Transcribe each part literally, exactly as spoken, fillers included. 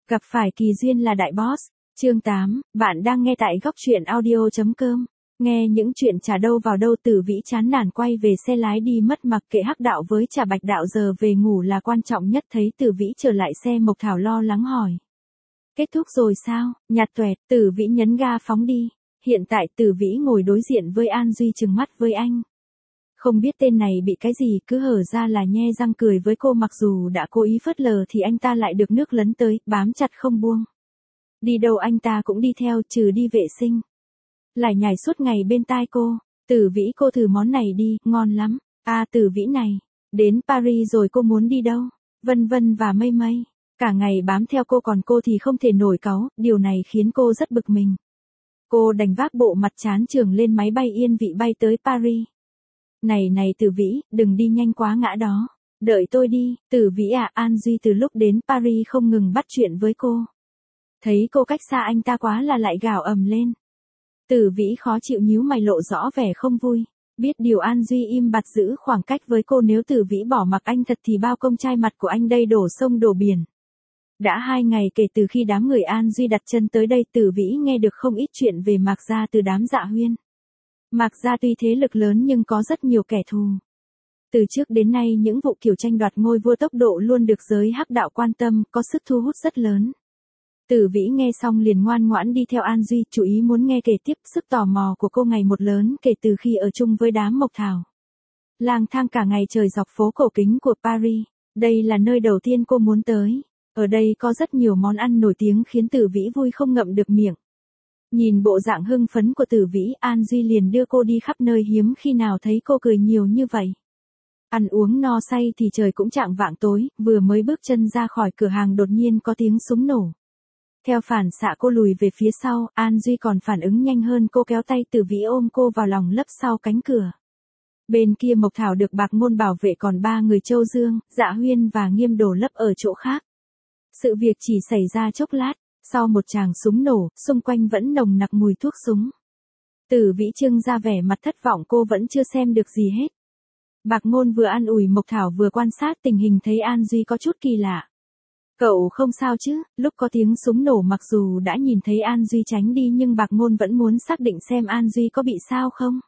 Gặp phải kỳ duyên là đại boss. Chương tám, bạn đang nghe tại góc truyện audio chấm com. Nghe những chuyện chả đâu vào đâu. Tử Vĩ chán nản quay về xe lái đi mất, mặc kệ Hắc Đạo với Trà Bạch Đạo giờ về ngủ là quan trọng nhất. Thấy Tử Vĩ trở lại xe, Mộc Thảo lo lắng hỏi. Kết thúc rồi sao? Nhạt toẹt. Tử Vĩ nhấn ga phóng đi. Hiện tại Tử Vĩ ngồi đối diện với An Duy, trừng mắt với anh. Không biết tên này bị cái gì, cứ hở ra là nhe răng cười với cô, mặc dù đã cố ý phớt lờ thì anh ta lại được nước lấn tới, bám chặt không buông. Đi đâu anh ta cũng đi theo, trừ đi vệ sinh. Lại nhảy suốt ngày bên tai cô. Tử Vĩ, cô thử món này đi, ngon lắm. À, Tử Vĩ này, đến Paris rồi cô muốn đi đâu? Vân vân và mây mây. Cả ngày bám theo cô, còn cô thì không thể nổi cáu, điều này khiến cô rất bực mình. Cô đành vác bộ mặt chán chường lên máy bay yên vị bay tới Paris. Này này Tử Vĩ, đừng đi nhanh quá ngã đó. Đợi tôi đi. Tử Vĩ à, An Duy từ lúc đến Paris không ngừng bắt chuyện với cô. Thấy cô cách xa anh ta quá là lại gào ầm lên. Tử Vĩ khó chịu nhíu mày, lộ rõ vẻ không vui. Biết điều, An Duy im bặt giữ khoảng cách với cô, nếu Tử Vĩ bỏ mặc anh thật thì bao công trai mặt của anh đây đổ sông đổ biển. Đã hai ngày kể từ khi đám người An Duy đặt chân tới đây, Tử Vĩ nghe được không ít chuyện về Mạc gia từ đám Dạ Huyên. Mạc gia tuy thế lực lớn nhưng có rất nhiều kẻ thù. Từ trước đến nay những vụ kiểu tranh đoạt ngôi vua tốc độ luôn được giới Hắc Đạo quan tâm, có sức thu hút rất lớn. Tử Vĩ nghe xong liền ngoan ngoãn đi theo An Duy, chú ý muốn nghe kể tiếp. Sức tò mò của cô ngày một lớn kể từ khi ở chung với đám Mộc Thảo. Lang thang cả ngày trời dọc phố cổ kính của Paris. Đây là nơi đầu tiên cô muốn tới. Ở đây có rất nhiều món ăn nổi tiếng khiến Tử Vĩ vui không ngậm được miệng. Nhìn bộ dạng hưng phấn của Tử Vĩ, An Duy liền đưa cô đi khắp nơi, hiếm khi nào thấy cô cười nhiều như vậy. Ăn uống no say thì trời cũng chạng vạng tối, vừa mới bước chân ra khỏi cửa hàng đột nhiên có tiếng súng nổ. Theo phản xạ cô lùi về phía sau, An Duy còn phản ứng nhanh hơn, cô kéo tay Tử Vĩ ôm cô vào lòng lấp sau cánh cửa. Bên kia Mộc Thảo được Bạc Môn bảo vệ, còn ba người Châu Dương, Dạ Huyên và Nghiêm Đồ lấp ở chỗ khác. Sự việc chỉ xảy ra chốc lát, sau một tràng súng nổ, xung quanh vẫn nồng nặc mùi thuốc súng. Tử Vĩ trưng ra vẻ mặt thất vọng, cô vẫn chưa xem được gì hết. Bạc Môn vừa an ủi Mộc Thảo vừa quan sát tình hình, thấy An Duy có chút kỳ lạ. Cậu không sao chứ? Lúc có tiếng súng nổ, mặc dù đã nhìn thấy An Duy tránh đi nhưng Bạc Môn vẫn muốn xác định xem An Duy có bị sao không.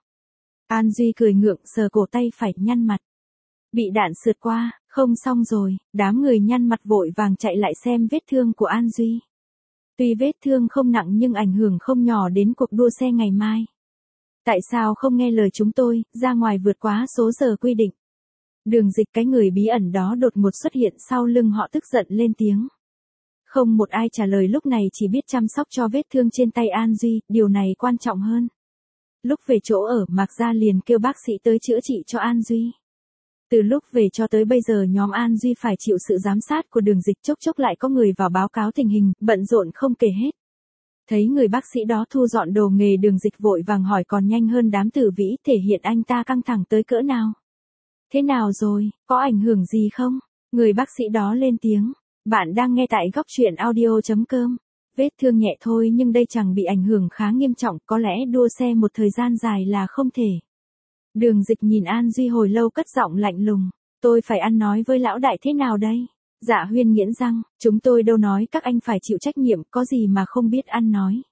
An Duy cười ngượng, sờ cổ tay phải, nhăn mặt. Bị đạn sượt qua, không xong rồi. Đám người nhăn mặt vội vàng chạy lại xem vết thương của An Duy. Tuy vết thương không nặng nhưng ảnh hưởng không nhỏ đến cuộc đua xe ngày mai. Tại sao không nghe lời chúng tôi, ra ngoài vượt quá số giờ quy định? Đường Dịch, cái người bí ẩn đó đột ngột xuất hiện sau lưng họ, tức giận lên tiếng. Không một ai trả lời lúc này, chỉ biết chăm sóc cho vết thương trên tay An Duy, điều này quan trọng hơn. Lúc về chỗ ở, Mạc gia liền kêu bác sĩ tới chữa trị cho An Duy. Từ lúc về cho tới bây giờ nhóm An Duy phải chịu sự giám sát của Đường Dịch, chốc chốc lại có người vào báo cáo tình hình, bận rộn không kể hết. Thấy người bác sĩ đó thu dọn đồ nghề, Đường Dịch vội vàng hỏi còn nhanh hơn đám Tử Vĩ, thể hiện anh ta căng thẳng tới cỡ nào. Thế nào rồi, có ảnh hưởng gì không? Người bác sĩ đó lên tiếng. Bạn đang nghe tại góc truyện audio chấm com. Vết thương nhẹ thôi nhưng đây chẳng bị ảnh hưởng khá nghiêm trọng, có lẽ đua xe một thời gian dài là không thể. Đường Dịch nhìn An Duy hồi lâu, cất giọng lạnh lùng. Tôi phải ăn nói với lão đại thế nào đây? Dạ Huyên nghiến răng, chúng tôi đâu nói các anh phải chịu trách nhiệm, có gì mà không biết ăn nói.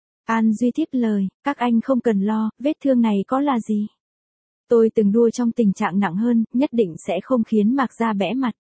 An Duy tiếp lời, các anh không cần lo, vết thương này có là gì? Tôi từng đua trong tình trạng nặng hơn, nhất định sẽ không khiến Mạc gia bẽ mặt.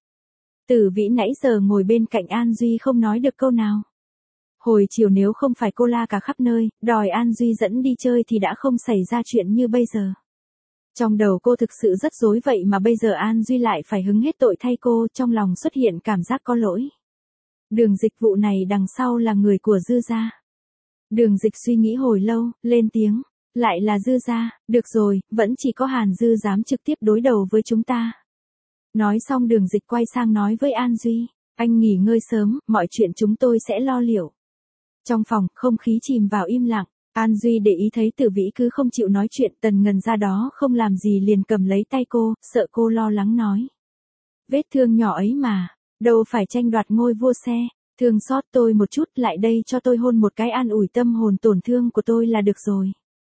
Tử Vĩ nãy giờ ngồi bên cạnh An Duy không nói được câu nào. Hồi chiều nếu không phải cô la cả khắp nơi, đòi An Duy dẫn đi chơi thì đã không xảy ra chuyện như bây giờ. Trong đầu cô thực sự rất rối, vậy mà bây giờ An Duy lại phải hứng hết tội thay cô, trong lòng xuất hiện cảm giác có lỗi. Đường Dịch, vụ này đằng sau là người của Dư gia. Đường Dịch suy nghĩ hồi lâu, lên tiếng. Lại là Dư gia, được rồi, vẫn chỉ có Hàn Dư dám trực tiếp đối đầu với chúng ta. Nói xong Đường Dịch quay sang nói với An Duy, anh nghỉ ngơi sớm, mọi chuyện chúng tôi sẽ lo liệu. Trong phòng, không khí chìm vào im lặng. An Duy để ý thấy Tử Vĩ cứ không chịu nói chuyện, Tần Ngân ra đó không làm gì liền cầm lấy tay cô, sợ cô lo lắng nói. Vết thương nhỏ ấy mà, đâu phải tranh đoạt ngôi vua xe, thương xót tôi một chút, lại đây cho tôi hôn một cái an ủi tâm hồn tổn thương của tôi là được rồi.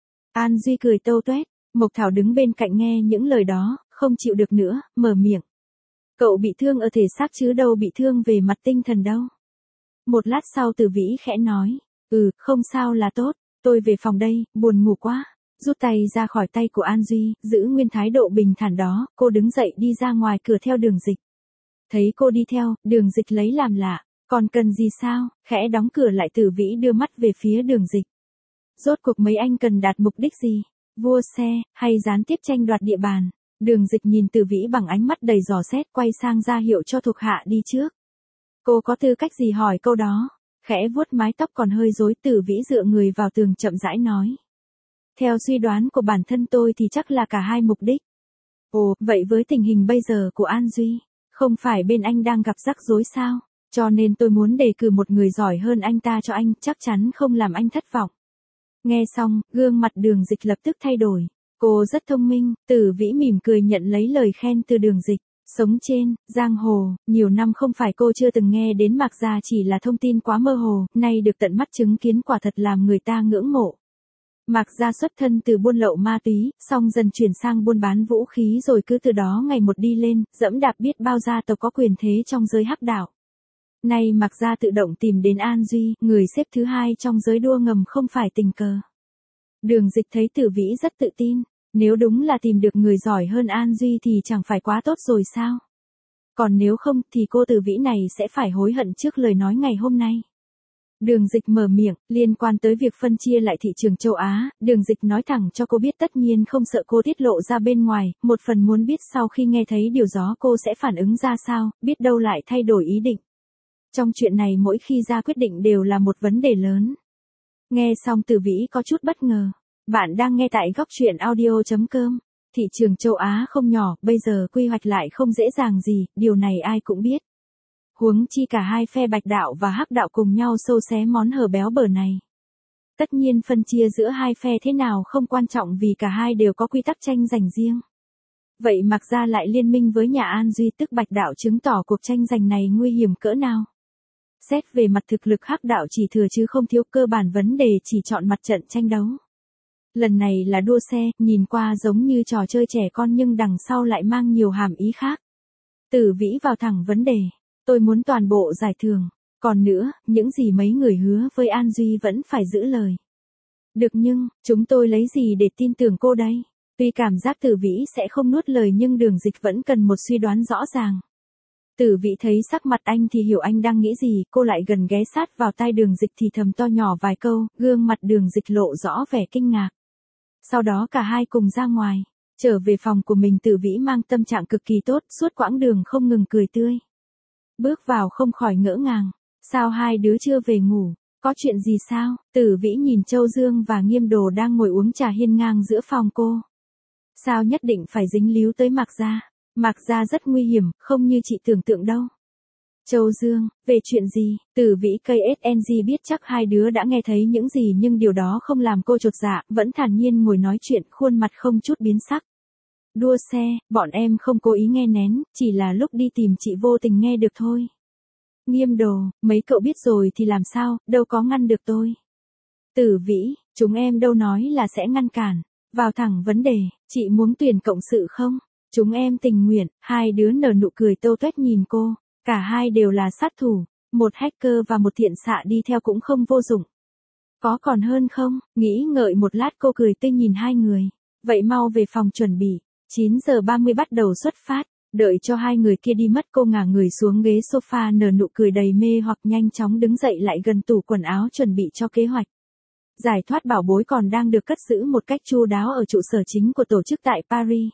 An Duy cười tâu tuét, Mộc Thảo đứng bên cạnh nghe những lời đó, không chịu được nữa, mở miệng. Cậu bị thương ở thể xác chứ đâu bị thương về mặt tinh thần đâu. Một lát sau Từ Vĩ khẽ nói, ừ, không sao là tốt, tôi về phòng đây, buồn ngủ quá. Rút tay ra khỏi tay của An Duy, giữ nguyên thái độ bình thản đó, cô đứng dậy đi ra ngoài cửa theo Đường Dịch. Thấy cô đi theo, Đường Dịch lấy làm lạ, còn cần gì sao, khẽ đóng cửa lại. Từ Vĩ đưa mắt về phía Đường Dịch. Rốt cuộc mấy anh cần đạt mục đích gì? Vua xe, hay gián tiếp tranh đoạt địa bàn? Đường Dịch nhìn Từ Vĩ bằng ánh mắt đầy dò xét, quay sang ra hiệu cho thuộc hạ đi trước. Cô có tư cách gì hỏi câu đó? Khẽ vuốt mái tóc còn hơi rối, Từ Vĩ dựa người vào tường chậm rãi nói. Theo suy đoán của bản thân tôi thì chắc là cả hai mục đích. Ồ, vậy với tình hình bây giờ của An Duy, không phải bên anh đang gặp rắc rối sao? Cho nên tôi muốn đề cử một người giỏi hơn anh ta cho anh, chắc chắn không làm anh thất vọng. Nghe xong, gương mặt Đường Dịch lập tức thay đổi. Cô rất thông minh. Từ Vĩ mỉm cười nhận lấy lời khen từ Đường Dịch. Sống trên giang hồ, nhiều năm không phải cô chưa từng nghe đến Mạc Gia, chỉ là thông tin quá mơ hồ, nay được tận mắt chứng kiến quả thật làm người ta ngưỡng mộ. Mạc Gia xuất thân từ buôn lậu ma túy, xong dần chuyển sang buôn bán vũ khí, rồi cứ từ đó ngày một đi lên, dẫm đạp biết bao gia tộc có quyền thế trong giới hắc đạo. Nay Mạc Gia tự động tìm đến An Duy, người xếp thứ hai trong giới đua ngầm không phải tình cờ. Đường Dịch thấy Từ Vĩ rất tự tin, nếu đúng là tìm được người giỏi hơn An Duy thì chẳng phải quá tốt rồi sao? Còn nếu không thì cô Từ Vĩ này sẽ phải hối hận trước lời nói ngày hôm nay. Đường Dịch mở miệng, liên quan tới việc phân chia lại thị trường châu Á, Đường Dịch nói thẳng cho cô biết, tất nhiên không sợ cô tiết lộ ra bên ngoài, một phần muốn biết sau khi nghe thấy điều đó cô sẽ phản ứng ra sao, biết đâu lại thay đổi ý định. Trong chuyện này mỗi khi ra quyết định đều là một vấn đề lớn. Nghe xong Từ Vĩ có chút bất ngờ. Bạn đang nghe tại góc truyện audio chấm com. Thị trường châu Á không nhỏ, bây giờ quy hoạch lại không dễ dàng gì, điều này ai cũng biết. Huống chi cả hai phe Bạch đạo và Hắc đạo cùng nhau xâu xé món hờ béo bở này. Tất nhiên phân chia giữa hai phe thế nào không quan trọng vì cả hai đều có quy tắc tranh giành riêng. Vậy Mạc Gia lại liên minh với nhà An Duy tức Bạch đạo, chứng tỏ cuộc tranh giành này nguy hiểm cỡ nào. Xét về mặt thực lực, Hắc đạo chỉ thừa chứ không thiếu, cơ bản vấn đề chỉ chọn mặt trận tranh đấu. Lần này là đua xe, nhìn qua giống như trò chơi trẻ con nhưng đằng sau lại mang nhiều hàm ý khác. Từ Vĩ vào thẳng vấn đề. Tôi muốn toàn bộ giải thưởng. Còn nữa, những gì mấy người hứa với An Duy vẫn phải giữ lời. Được, nhưng, chúng tôi lấy gì để tin tưởng cô đây? Tuy cảm giác Từ Vĩ sẽ không nuốt lời nhưng Đường Dịch vẫn cần một suy đoán rõ ràng. Từ Vĩ thấy sắc mặt anh thì hiểu anh đang nghĩ gì, cô lại gần ghé sát vào tai Đường Dịch thì thầm to nhỏ vài câu, gương mặt Đường Dịch lộ rõ vẻ kinh ngạc. Sau đó cả hai cùng ra ngoài, trở về phòng của mình. Từ Vĩ mang tâm trạng cực kỳ tốt, suốt quãng đường không ngừng cười tươi. Bước vào không khỏi ngỡ ngàng, sao hai đứa chưa về ngủ, có chuyện gì sao? Từ Vĩ nhìn Châu Dương và Nghiêm Đồ đang ngồi uống trà hiên ngang giữa phòng cô. Sao nhất định phải dính líu tới Mạc Gia? Mạc Gia rất nguy hiểm, không như chị tưởng tượng đâu. Châu Dương, về chuyện gì? Từ Vĩ ca ét en giê biết chắc hai đứa đã nghe thấy những gì nhưng điều đó không làm cô chột dạ, vẫn thản nhiên ngồi nói chuyện, khuôn mặt không chút biến sắc. Đua xe, bọn em không cố ý nghe nén, chỉ là lúc đi tìm chị vô tình nghe được thôi. Nghiêm Đồ, mấy cậu biết rồi thì làm sao, đâu có ngăn được tôi. Từ Vĩ, chúng em đâu nói là sẽ ngăn cản, vào thẳng vấn đề, chị muốn tuyển cộng sự không? Chúng em tình nguyện. Hai đứa nở nụ cười tâu tuét nhìn cô, cả hai đều là sát thủ, một hacker và một thiện xạ đi theo cũng không vô dụng. Có còn hơn không? Nghĩ ngợi một lát cô cười tươi nhìn hai người, vậy mau về phòng chuẩn bị. chín giờ ba mươi bắt đầu xuất phát, đợi cho hai người kia đi mất cô ngả người xuống ghế sofa nở nụ cười đầy mê hoặc, nhanh chóng đứng dậy lại gần tủ quần áo chuẩn bị cho kế hoạch. Giải thoát bảo bối còn đang được cất giữ một cách chu đáo ở trụ sở chính của tổ chức tại Paris.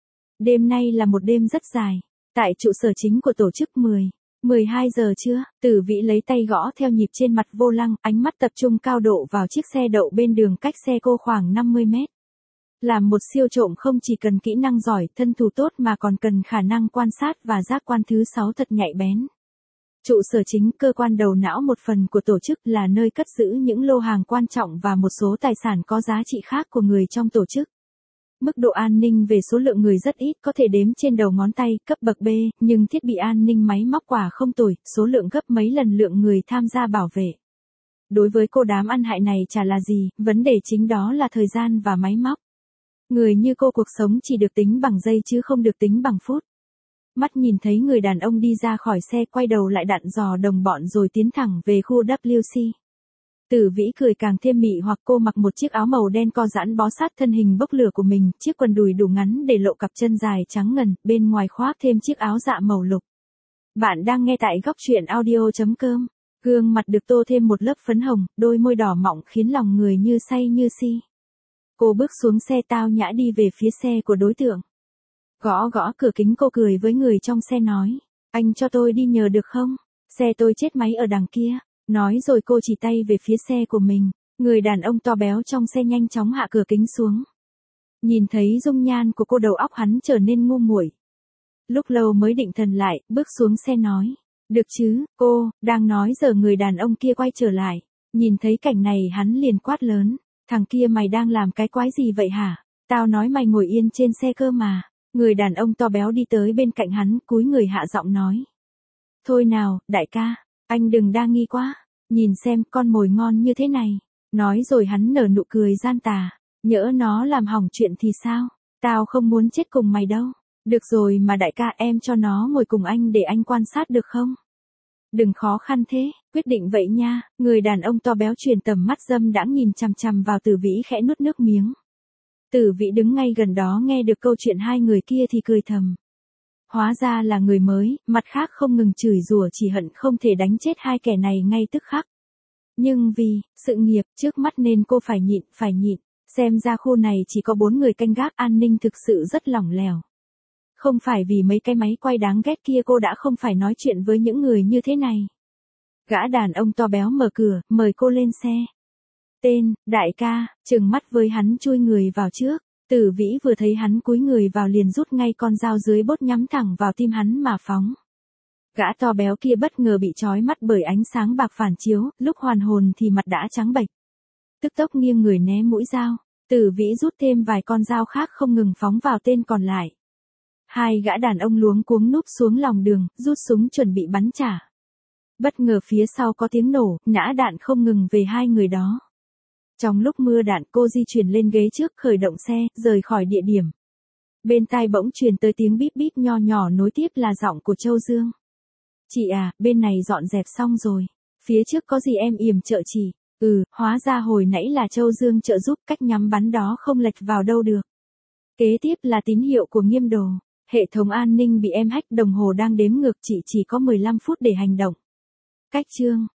Đêm nay là một đêm rất dài, tại trụ sở chính của tổ chức mười, mười hai giờ trưa, Từ Vĩ lấy tay gõ theo nhịp trên mặt vô lăng, ánh mắt tập trung cao độ vào chiếc xe đậu bên đường cách xe cô khoảng năm mươi mét. Làm một siêu trộm không chỉ cần kỹ năng giỏi, thân thủ tốt mà còn cần khả năng quan sát và giác quan thứ sáu thật nhạy bén. Trụ sở chính, cơ quan đầu não một phần của tổ chức, là nơi cất giữ những lô hàng quan trọng và một số tài sản có giá trị khác của người trong tổ chức. Mức độ an ninh về số lượng người rất ít, có thể đếm trên đầu ngón tay, cấp bậc B, nhưng thiết bị an ninh máy móc quả không tồi, số lượng gấp mấy lần lượng người tham gia bảo vệ. Đối với cô đám ăn hại này chả là gì, vấn đề chính đó là thời gian và máy móc. Người như cô cuộc sống chỉ được tính bằng giây chứ không được tính bằng phút. mắt nhìn thấy người đàn ông đi ra khỏi xe quay đầu lại dặn dò đồng bọn rồi tiến thẳng về khu W C. Tử Vĩ cười càng thêm mị hoặc cô mặc một chiếc áo màu đen co giãn bó sát thân hình bốc lửa của mình, chiếc quần đùi đủ ngắn để lộ cặp chân dài trắng ngần, bên ngoài khoác thêm chiếc áo dạ màu lục. Bạn đang nghe tại góc truyện audio.com. Gương mặt được tô thêm một lớp phấn hồng, đôi môi đỏ mọng khiến lòng người như say như si. Cô bước xuống xe tao nhã đi về phía xe của đối tượng. Gõ gõ cửa kính cô cười với người trong xe nói, anh cho tôi đi nhờ được không? Xe tôi chết máy ở đằng kia. Nói rồi cô chỉ tay về phía xe của mình, người đàn ông to béo trong xe nhanh chóng hạ cửa kính xuống. Nhìn thấy dung nhan của cô đầu óc hắn trở nên ngu muội. Lúc lâu mới định thần lại, bước xuống xe nói, được chứ, cô, đang nói giờ người đàn ông kia quay trở lại. Nhìn thấy cảnh này hắn liền quát lớn, thằng kia mày đang làm cái quái gì vậy hả? Tao nói mày ngồi yên trên xe cơ mà. Người đàn ông to béo đi tới bên cạnh hắn, cúi người hạ giọng nói. Thôi nào, đại ca. Anh đừng đa nghi quá, nhìn xem con mồi ngon như thế này. Nói rồi hắn nở nụ cười gian tà, nhỡ nó làm hỏng chuyện thì sao? Tao không muốn chết cùng mày đâu. Được rồi mà đại ca, em cho nó ngồi cùng anh để anh quan sát được không? Đừng khó khăn thế, quyết định vậy nha. Người đàn ông to béo truyền tầm mắt dâm đãng nhìn chằm chằm vào Tử Vĩ khẽ nuốt nước miếng. Tử Vĩ đứng ngay gần đó nghe được câu chuyện hai người kia thì cười thầm. Hóa ra là người mới, mặt khác không ngừng chửi rủa chỉ hận không thể đánh chết hai kẻ này ngay tức khắc. Nhưng vì sự nghiệp trước mắt nên cô phải nhịn, phải nhịn. Xem ra khu này chỉ có bốn người canh gác, an ninh thực sự rất lỏng lẻo. Không phải vì mấy cái máy quay đáng ghét kia cô đã không phải nói chuyện với những người như thế này. Gã đàn ông to béo mở cửa, mời cô lên xe. Tên, đại ca, trừng mắt với hắn chui người vào trước. Tử Vĩ vừa thấy hắn cúi người vào liền rút ngay con dao dưới bốt nhắm thẳng vào tim hắn mà phóng. Gã to béo kia bất ngờ bị trói mắt bởi ánh sáng bạc phản chiếu, lúc hoàn hồn thì mặt đã trắng bệch. Tức tốc nghiêng người né mũi dao, Tử Vĩ rút thêm vài con dao khác không ngừng phóng vào tên còn lại. Hai gã đàn ông luống cuống núp xuống lòng đường, rút súng chuẩn bị bắn trả. Bất ngờ phía sau có tiếng nổ, nã đạn không ngừng về hai người đó. Trong lúc mưa đạn cô di chuyển lên ghế trước khởi động xe, rời khỏi địa điểm. Bên tai bỗng truyền tới tiếng bíp bíp nho nhỏ nối tiếp là giọng của Châu Dương. Chị à, bên này dọn dẹp xong rồi. Phía trước có gì em yểm trợ chị? Ừ, hóa ra hồi nãy là Châu Dương trợ giúp, cách nhắm bắn đó không lệch vào đâu được. Kế tiếp là tín hiệu của Nghiêm Đồ. Hệ thống an ninh bị em hack, đồng hồ đang đếm ngược, chị chỉ có mười lăm phút để hành động. Cách chương.